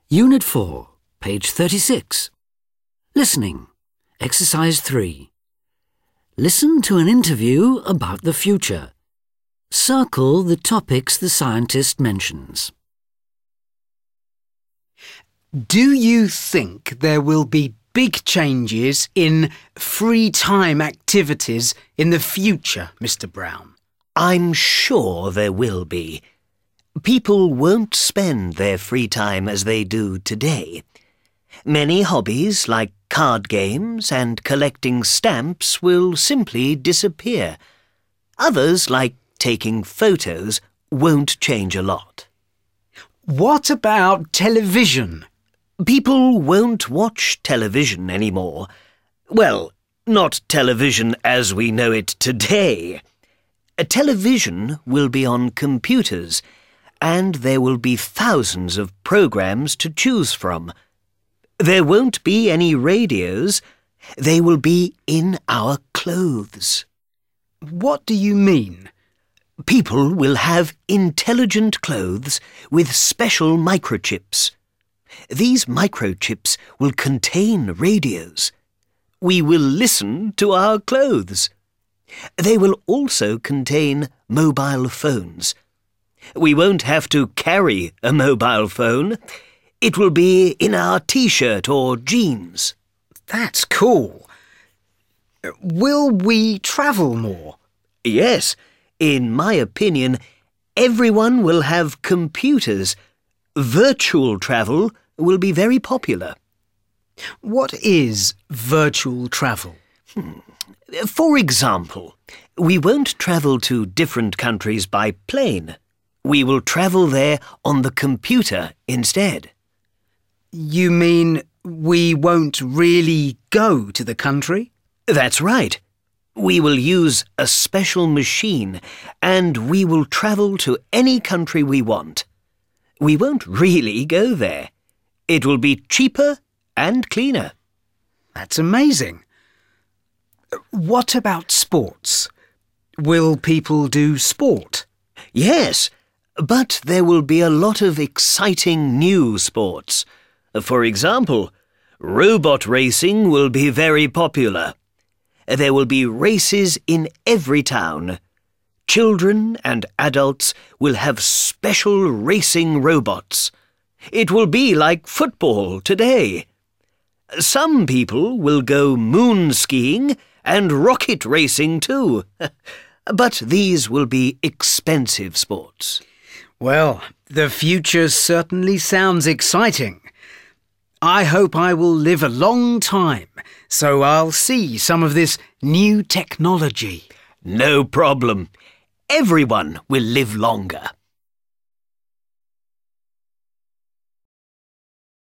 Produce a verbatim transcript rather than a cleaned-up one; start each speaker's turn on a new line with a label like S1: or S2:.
S1: Unit four, page thirty-six. Listening. Exercise three. Listen to an interview about the future. Circle the topics the scientist mentions.
S2: Do you think there will be big changes in free time activities in the future, Mister Brown?
S3: I'm sure there will be. People won't spend their free time as they do today. Many hobbies like card games and collecting stamps will simply disappear. Others, like taking photos, won't change a lot.
S2: What about television?
S3: People won't watch television anymore. Well, not television as we know it today. A television will be on computers, and there will be thousands of programs to choose from. There won't be any radios. They will be in our clothes.
S2: What do you mean?
S3: People will have intelligent clothes with special microchips. These microchips will contain radios. We will listen to our clothes. They will also contain mobile phones. We won't have to carry a mobile phone. It will be in our t-shirt or jeans.
S2: That's cool. Will we travel more?
S3: Yes, in my opinion, everyone will have computers. Virtual travel will be very popular.
S2: What is virtual travel?
S3: Hmm. For example, we won't travel to different countries by plane. We will travel there on the computer instead.
S2: You mean we won't really go to the country?
S3: That's right. We will use a special machine and we will travel to any country we want. We won't really go there. It will be cheaper and cleaner.
S2: That's amazing. What about sports? Will people do sport?
S3: Yes, but there will be a lot of exciting new sports. For example, robot racing will be very popular. There will be races in every town. Children and adults will have special racing robots. It will be like football today. Some people will go moon skiing and rocket racing too. But these will be expensive sports.
S2: Well, the future certainly sounds exciting. I hope I will live a long time, so I'll see some of this new technology.
S3: No problem. Everyone will live longer.